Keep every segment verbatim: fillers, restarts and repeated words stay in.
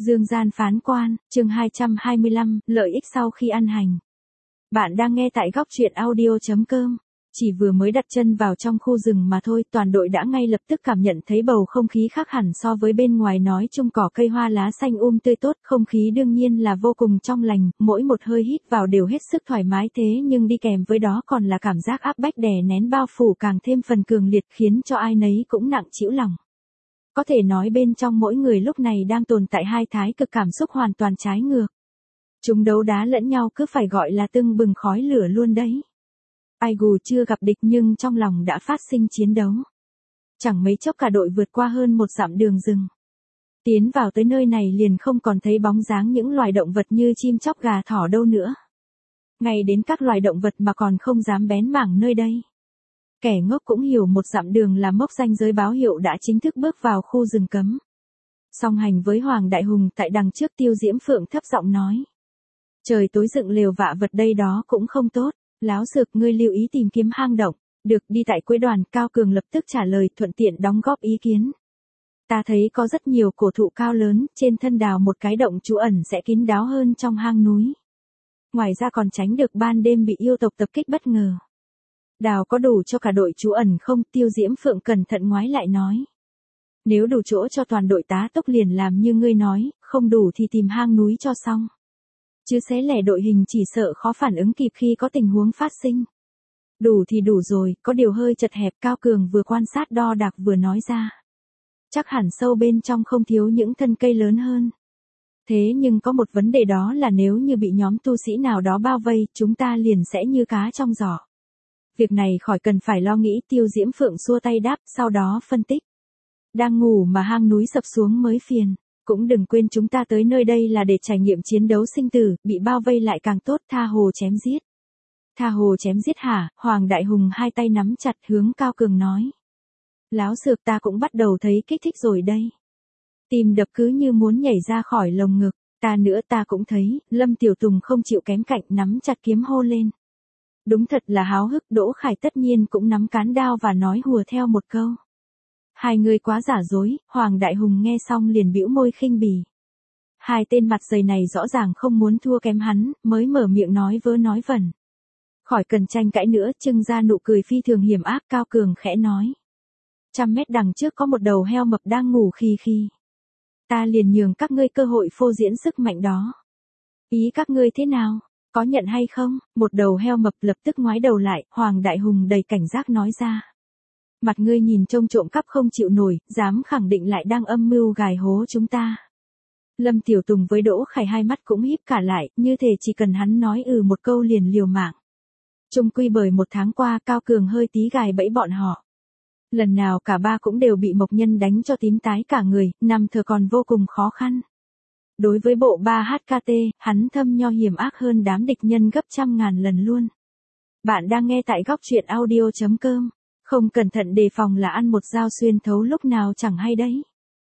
Dương gian phán quan, chương hai trăm hai mươi lăm, lợi ích sau khi ăn hành. Bạn đang nghe tại góc truyện audio chấm com. Chỉ vừa mới đặt chân vào trong khu rừng mà thôi, toàn đội đã ngay lập tức cảm nhận thấy bầu không khí khác hẳn so với bên ngoài, nói chung cỏ cây hoa lá xanh um tươi tốt, không khí đương nhiên là vô cùng trong lành, mỗi một hơi hít vào đều hết sức thoải mái, thế nhưng đi kèm với đó còn là cảm giác áp bách đè nén bao phủ càng thêm phần cường liệt, khiến cho ai nấy cũng nặng trĩu lòng. Có thể nói bên trong mỗi người lúc này đang tồn tại hai thái cực cảm xúc hoàn toàn trái ngược. Chúng đấu đá lẫn nhau cứ phải gọi là tưng bừng khói lửa luôn đấy. Ai gù chưa gặp địch nhưng trong lòng đã phát sinh chiến đấu. Chẳng mấy chốc cả đội vượt qua hơn một dặm đường rừng. Tiến vào tới nơi này liền không còn thấy bóng dáng những loài động vật như chim chóc gà thỏ đâu nữa. Ngay đến các loài động vật mà còn không dám bén mảng nơi đây. Kẻ ngốc cũng hiểu một dặm đường là mốc ranh giới báo hiệu đã chính thức bước vào khu rừng cấm. Song hành với Hoàng Đại Hùng tại đằng trước, Tiêu Diễm Phượng thấp giọng nói. Trời tối dựng lều vạ vật đây đó cũng không tốt, láo xược, ngươi lưu ý tìm kiếm hang động. Được, đi tại cuối đoàn, Cao Cường lập tức trả lời, thuận tiện đóng góp ý kiến. Ta thấy có rất nhiều cổ thụ cao lớn, trên thân đào một cái động trú ẩn sẽ kín đáo hơn trong hang núi. Ngoài ra còn tránh được ban đêm bị yêu tộc tập kích bất ngờ. Đào có đủ cho cả đội trú ẩn không? Tiêu Diễm Phượng cẩn thận ngoái lại nói. Nếu đủ chỗ cho toàn đội tá tốc liền làm như ngươi nói, không đủ thì tìm hang núi cho xong. Chứ xé lẻ đội hình chỉ sợ khó phản ứng kịp khi có tình huống phát sinh. Đủ thì đủ rồi, có điều hơi chật hẹp. Cao Cường vừa quan sát đo đạc vừa nói ra. Chắc hẳn sâu bên trong không thiếu những thân cây lớn hơn. Thế nhưng có một vấn đề, đó là nếu như bị nhóm tu sĩ nào đó bao vây, chúng ta liền sẽ như cá trong giỏ. Việc này khỏi cần phải lo nghĩ. Tiêu Diễm Phượng xua tay đáp, sau đó phân tích. Đang ngủ mà hang núi sập xuống mới phiền. Cũng đừng quên chúng ta tới nơi đây là để trải nghiệm chiến đấu sinh tử, bị bao vây lại càng tốt, tha hồ chém giết. Tha hồ chém giết hả? Hoàng Đại Hùng hai tay nắm chặt hướng Cao Cường nói. Láo xược, ta cũng bắt đầu thấy kích thích rồi đây. Tim đập cứ như muốn nhảy ra khỏi lồng ngực. Ta nữa, ta cũng thấy. Lâm Tiểu Tùng không chịu kém cạnh, nắm chặt kiếm hô lên. Đúng thật là háo hức. Đỗ Khải tất nhiên cũng nắm cán đao và nói hùa theo một câu. Hai người quá giả dối. Hoàng Đại Hùng nghe xong liền bĩu môi khinh bỉ. Hai tên mặt dày này rõ ràng không muốn thua kém hắn, mới mở miệng nói vớ nói vẩn. Khỏi cần tranh cãi nữa, trưng ra nụ cười phi thường hiểm ác. Cao Cường khẽ nói. Trăm mét đằng trước có một đầu heo mập đang ngủ khì khì. Ta liền nhường các ngươi cơ hội phô diễn sức mạnh đó. Ý các ngươi thế nào? Có nhận hay không? Một đầu heo mập lập tức ngoái đầu lại. Hoàng Đại Hùng đầy cảnh giác nói ra. Mặt ngươi nhìn trông trộm cắp không chịu nổi, dám khẳng định lại đang âm mưu gài hố chúng ta. Lâm Tiểu Tùng với Đỗ Khải hai mắt cũng híp cả lại, như thể chỉ cần hắn nói ừ một câu liền liều mạng. Chung quy bởi một tháng qua Cao Cường hơi tí gài bẫy bọn họ. Lần nào cả ba cũng đều bị Mộc Nhân đánh cho tím tái cả người, nằm thở còn vô cùng khó khăn. Đối với bộ ba H K T, hắn thâm nho hiểm ác hơn đám địch nhân gấp trăm ngàn lần luôn. Bạn đang nghe tại góc truyện audio chấm com. Không cẩn thận đề phòng là ăn một dao xuyên thấu lúc nào chẳng hay đấy.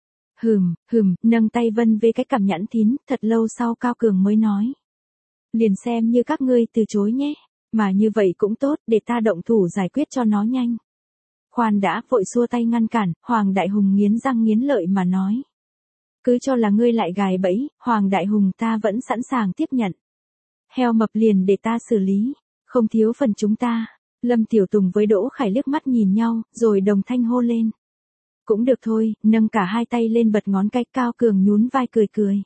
Hừm, hừm, nâng tay vân về cái cằm nhẵn thín, thật lâu sau Cao Cường mới nói. Liền xem như các ngươi từ chối nhé, mà như vậy cũng tốt, để ta động thủ giải quyết cho nó nhanh. Khoan đã, vội xua tay ngăn cản. Hoàng Đại Hùng nghiến răng nghiến lợi mà nói. Cứ cho là ngươi lại gài bẫy, Hoàng Đại Hùng, ta vẫn sẵn sàng tiếp nhận. Heo mập liền để ta xử lý, không thiếu phần chúng ta. Lâm Tiểu Tùng với Đỗ Khải liếc mắt nhìn nhau, rồi đồng thanh hô lên. Cũng được thôi, nâng cả hai tay lên bật ngón cái. Cao Cường nhún vai cười cười.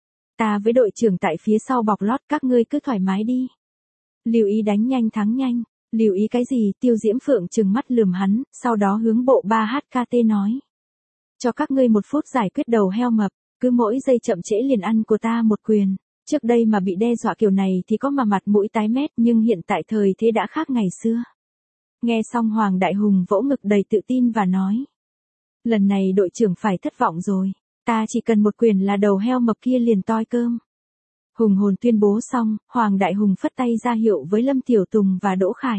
Ta với đội trưởng tại phía sau bọc lót, các ngươi cứ thoải mái đi. Lưu ý đánh nhanh thắng nhanh. Lưu ý cái gì? Tiêu Diễm Phượng trừng mắt lườm hắn, sau đó hướng bộ ba H K T nói. Cho các ngươi một phút giải quyết đầu heo mập, cứ mỗi giây chậm trễ liền ăn của ta một quyền. Trước đây mà bị đe dọa kiểu này thì có mà mặt mũi tái mét, nhưng hiện tại thời thế đã khác ngày xưa. Nghe xong Hoàng Đại Hùng vỗ ngực đầy tự tin và nói. Lần này đội trưởng phải thất vọng rồi, ta chỉ cần một quyền là đầu heo mập kia liền toi cơm. Hùng hồn tuyên bố xong, Hoàng Đại Hùng phất tay ra hiệu với Lâm Tiểu Tùng và Đỗ Khải.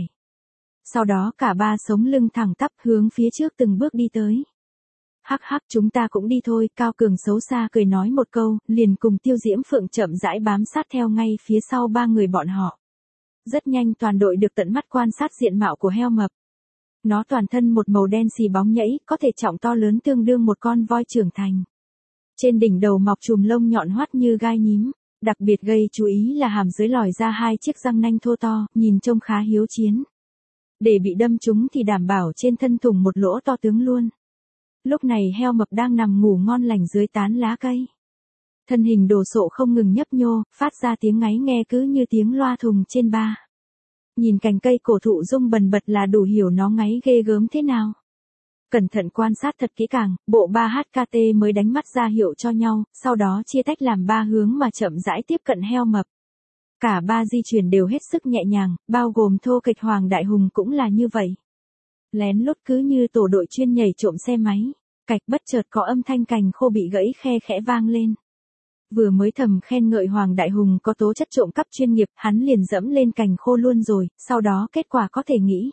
Sau đó cả ba sống lưng thẳng tắp hướng phía trước từng bước đi tới. Hắc hắc, chúng ta cũng đi thôi. Cao Cường xấu xa cười nói một câu, liền cùng Tiêu Diễm Phượng chậm rãi bám sát theo ngay phía sau ba người bọn họ. Rất nhanh toàn đội được tận mắt quan sát diện mạo của heo mập. Nó toàn thân một màu đen xì bóng nhẫy, có thể trọng to lớn tương đương một con voi trưởng thành. Trên đỉnh đầu mọc chùm lông nhọn hoắt như gai nhím, đặc biệt gây chú ý là hàm dưới lòi ra hai chiếc răng nanh thô to, nhìn trông khá hiếu chiến. Để bị đâm trúng thì đảm bảo trên thân thủng một lỗ to tướng luôn. Lúc này heo mập đang nằm ngủ ngon lành dưới tán lá cây. Thân hình đồ sộ không ngừng nhấp nhô, phát ra tiếng ngáy nghe cứ như tiếng loa thùng trên ba. Nhìn cành cây cổ thụ rung bần bật là đủ hiểu nó ngáy ghê gớm thế nào. Cẩn thận quan sát thật kỹ càng, bộ ba hát ca tê mới đánh mắt ra hiệu cho nhau, sau đó chia tách làm ba hướng mà chậm rãi tiếp cận heo mập. Cả ba di chuyển đều hết sức nhẹ nhàng, bao gồm thô kịch Hoàng Đại Hùng cũng là như vậy. Lén lút cứ như tổ đội chuyên nhảy trộm xe máy, cạch bất chợt có âm thanh cành khô bị gãy khe khẽ vang lên. Vừa mới thầm khen ngợi Hoàng Đại Hùng có tố chất trộm cắp chuyên nghiệp, hắn liền dẫm lên cành khô luôn rồi, sau đó kết quả có thể nghĩ.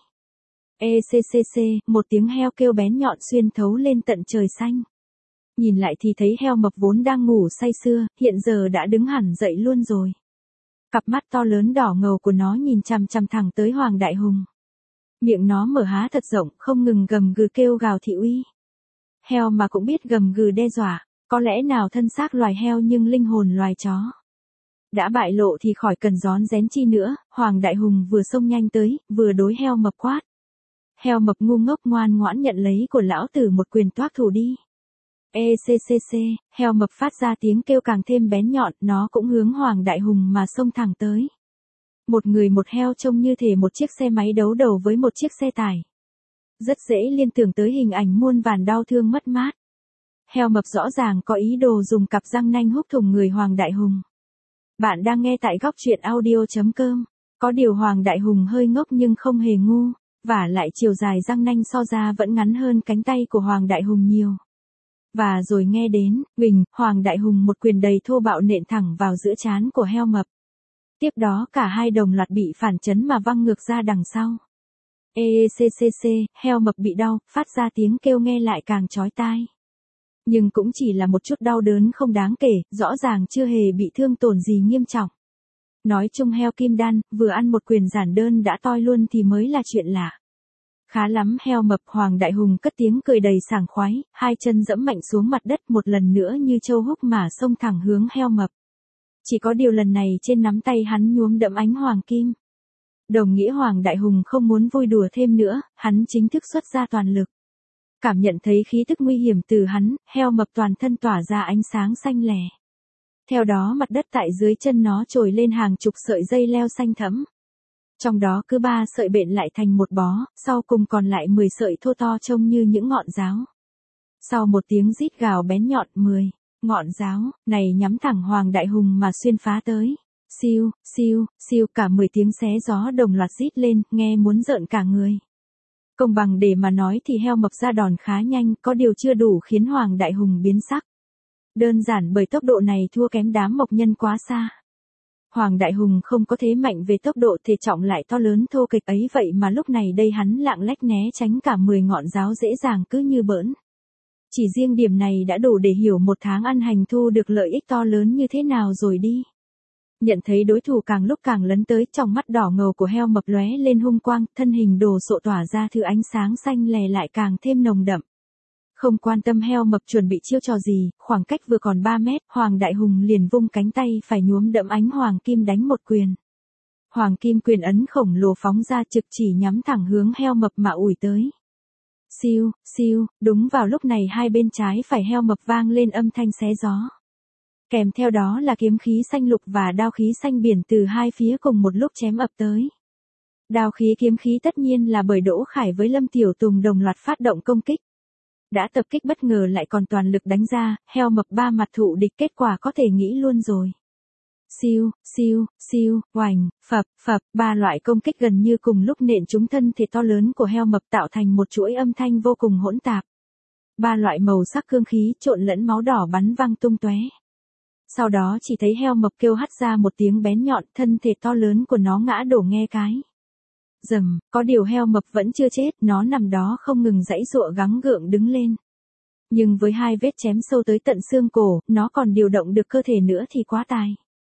Ecc, một tiếng heo kêu bén nhọn xuyên thấu lên tận trời xanh. Nhìn lại thì thấy heo mập vốn đang ngủ say sưa, hiện giờ đã đứng hẳn dậy luôn rồi. Cặp mắt to lớn đỏ ngầu của nó nhìn chằm chằm thẳng tới Hoàng Đại Hùng. Miệng nó mở há thật rộng, không ngừng gầm gừ kêu gào thị uy. Heo mà cũng biết gầm gừ đe dọa, có lẽ nào thân xác loài heo nhưng linh hồn loài chó. Đã bại lộ thì khỏi cần rón rén chi nữa, Hoàng Đại Hùng vừa xông nhanh tới, vừa đối heo mập quát. Heo mập ngu ngốc ngoan ngoãn nhận lấy của lão tử một quyền toác thủ đi. Ecc, heo mập phát ra tiếng kêu càng thêm bén nhọn, nó cũng hướng Hoàng Đại Hùng mà xông thẳng tới. Một người một heo trông như thể một chiếc xe máy đấu đầu với một chiếc xe tải. Rất dễ liên tưởng tới hình ảnh muôn vàn đau thương mất mát. Heo mập rõ ràng có ý đồ dùng cặp răng nanh húc thủng người Hoàng Đại Hùng. Bạn đang nghe tại góc truyện audio chấm com. Có điều Hoàng Đại Hùng hơi ngốc nhưng không hề ngu, vả lại chiều dài răng nanh so ra vẫn ngắn hơn cánh tay của Hoàng Đại Hùng nhiều. Và rồi nghe đến, huỳnh, Hoàng Đại Hùng một quyền đầy thô bạo nện thẳng vào giữa trán của heo mập. Tiếp đó cả hai đồng loạt bị phản chấn mà văng ngược ra đằng sau. Ecc, heo mập bị đau, phát ra tiếng kêu nghe lại càng chói tai. Nhưng cũng chỉ là một chút đau đớn không đáng kể, rõ ràng chưa hề bị thương tổn gì nghiêm trọng. Nói chung heo kim đan, vừa ăn một quyền giản đơn đã toi luôn thì mới là chuyện lạ. Khá lắm heo mập. Hoàng Đại Hùng cất tiếng cười đầy sảng khoái, hai chân dẫm mạnh xuống mặt đất một lần nữa như châu húc mà xông thẳng hướng heo mập. Chỉ có điều lần này trên nắm tay hắn nhuốm đẫm ánh hoàng kim. Đồng nghĩa Hoàng Đại Hùng không muốn vui đùa thêm nữa, hắn chính thức xuất ra toàn lực. Cảm nhận thấy khí tức nguy hiểm từ hắn, heo mập toàn thân tỏa ra ánh sáng xanh lè. Theo đó mặt đất tại dưới chân nó trồi lên hàng chục sợi dây leo xanh thẫm. Trong đó cứ ba sợi bện lại thành một bó, sau cùng còn lại mười sợi thô to trông như những ngọn giáo. Sau một tiếng rít gào bén nhọn, mười ngọn giáo này nhắm thẳng Hoàng Đại Hùng mà xuyên phá tới. Siêu, siêu, siêu, cả mười tiếng xé gió đồng loạt rít lên, nghe muốn rợn cả người. Công bằng để mà nói thì heo mập ra đòn khá nhanh, có điều chưa đủ khiến Hoàng Đại Hùng biến sắc. Đơn giản bởi tốc độ này thua kém đám mộc nhân quá xa. Hoàng Đại Hùng không có thế mạnh về tốc độ, thể trọng lại to lớn thô kịch ấy, vậy mà lúc này đây hắn lạng lách né tránh cả mười ngọn giáo dễ dàng cứ như bỡn. Chỉ riêng điểm này đã đủ để hiểu một tháng ăn hành thu được lợi ích to lớn như thế nào rồi đi. Nhận thấy đối thủ càng lúc càng lấn tới, trong mắt đỏ ngầu của heo mập lóe lên hung quang, thân hình đồ sộ tỏa ra thứ ánh sáng xanh lè lại càng thêm nồng đậm. Không quan tâm heo mập chuẩn bị chiêu trò gì, khoảng cách vừa còn ba mét, Hoàng Đại Hùng liền vung cánh tay phải nhuốm đẫm ánh hoàng kim đánh một quyền. Hoàng kim quyền ấn khổng lồ phóng ra trực chỉ nhắm thẳng hướng heo mập mà ủi tới. Siêu, siêu, đúng vào lúc này hai bên trái phải heo mập vang lên âm thanh xé gió. Kèm theo đó là kiếm khí xanh lục và đao khí xanh biển từ hai phía cùng một lúc chém ập tới. Đao khí kiếm khí tất nhiên là bởi Đỗ Khải với Lâm Tiểu Tùng đồng loạt phát động công kích. Đã tập kích bất ngờ lại còn toàn lực đánh ra, heo mập ba mặt thụ địch, kết quả có thể nghĩ luôn rồi. Siêu, siêu, siêu, oành, phập, phập, ba loại công kích gần như cùng lúc nện trúng thân thể to lớn của heo mập tạo thành một chuỗi âm thanh vô cùng hỗn tạp. Ba loại màu sắc cương khí trộn lẫn máu đỏ bắn văng tung tóe. Sau đó chỉ thấy heo mập kêu hắt ra một tiếng bén nhọn, thân thể to lớn của nó ngã đổ nghe cái. Dầm, có điều heo mập vẫn chưa chết, nó nằm đó không ngừng giãy giụa gắng gượng đứng lên. Nhưng với hai vết chém sâu tới tận xương cổ, nó còn điều động được cơ thể nữa thì quá tài.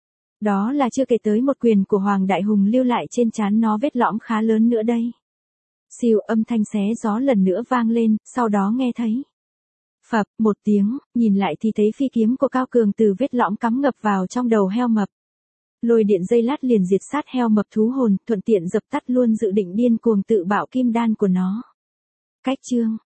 Đó là chưa kể tới một quyền của Hoàng Đại Hùng lưu lại trên trán nó vết lõm khá lớn nữa đây. Siêu, âm thanh xé gió lần nữa vang lên, sau đó nghe thấy Phập, một tiếng, nhìn lại thì thấy phi kiếm của Cao Cường từ vết lõm cắm ngập vào trong đầu heo mập. Lôi điện dây lát liền diệt sát heo mập thú hồn, thuận tiện dập tắt luôn dự định điên cuồng tự bạo kim đan của nó. Cách chương